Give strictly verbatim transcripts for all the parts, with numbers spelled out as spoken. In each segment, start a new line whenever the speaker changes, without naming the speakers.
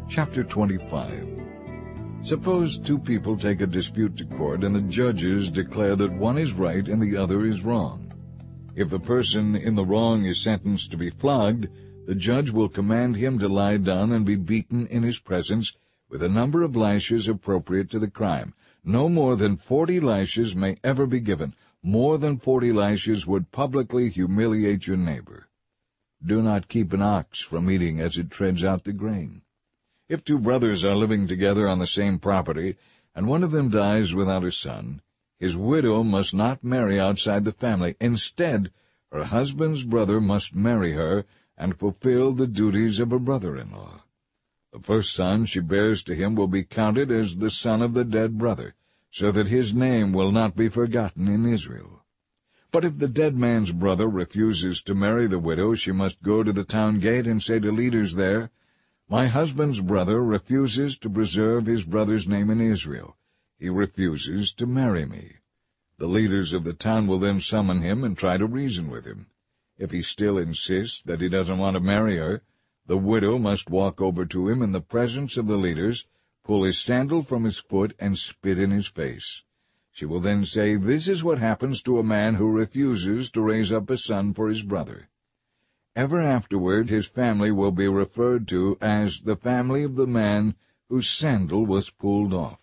Chapter twenty-five. Suppose two people take a dispute to court, and the judges declare that one is right and the other is wrong. If the person in the wrong is sentenced to be flogged, the judge will command him to lie down and be beaten in his presence with a number of lashes appropriate to the crime. No more than forty lashes may ever be given. More than forty lashes would publicly humiliate your neighbor. Do not keep an ox from eating as it treads out the grain. If two brothers are living together on the same property, and one of them dies without a son, his widow must not marry outside the family. Instead, her husband's brother must marry her and fulfill the duties of a brother-in-law. The first son she bears to him will be counted as the son of the dead brother, so that his name will not be forgotten in Israel. But if the dead man's brother refuses to marry the widow, she must go to the town gate and say to leaders there, "My husband's brother refuses to preserve his brother's name in Israel. He refuses to marry me." The leaders of the town will then summon him and try to reason with him. If he still insists that he doesn't want to marry her, the widow must walk over to him in the presence of the leaders, pull his sandal from his foot, and spit in his face. She will then say, "This is what happens to a man who refuses to raise up a son for his brother." Ever afterward his family will be referred to as the family of the man whose sandal was pulled off.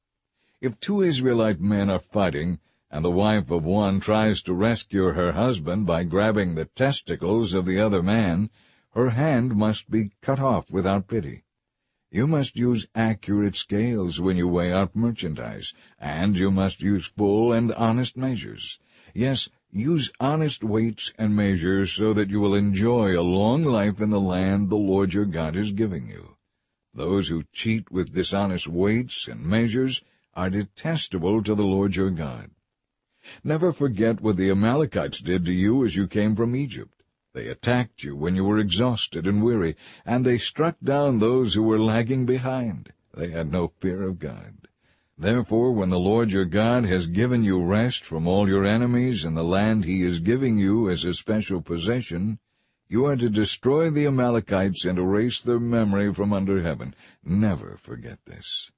If two Israelite men are fighting, and the wife of one tries to rescue her husband by grabbing the testicles of the other man, her hand must be cut off without pity. You must use accurate scales when you weigh out merchandise, and you must use full and honest measures. Yes, use honest weights and measures so that you will enjoy a long life in the land the Lord your God is giving you. Those who cheat with dishonest weights and measures are detestable to the Lord your God. Never forget what the Amalekites did to you as you came from Egypt. They attacked you when you were exhausted and weary, and they struck down those who were lagging behind. They had no fear of God. Therefore, when the Lord your God has given you rest from all your enemies in the land he is giving you as a special possession, you are to destroy the Amalekites and erase their memory from under heaven. Never forget this.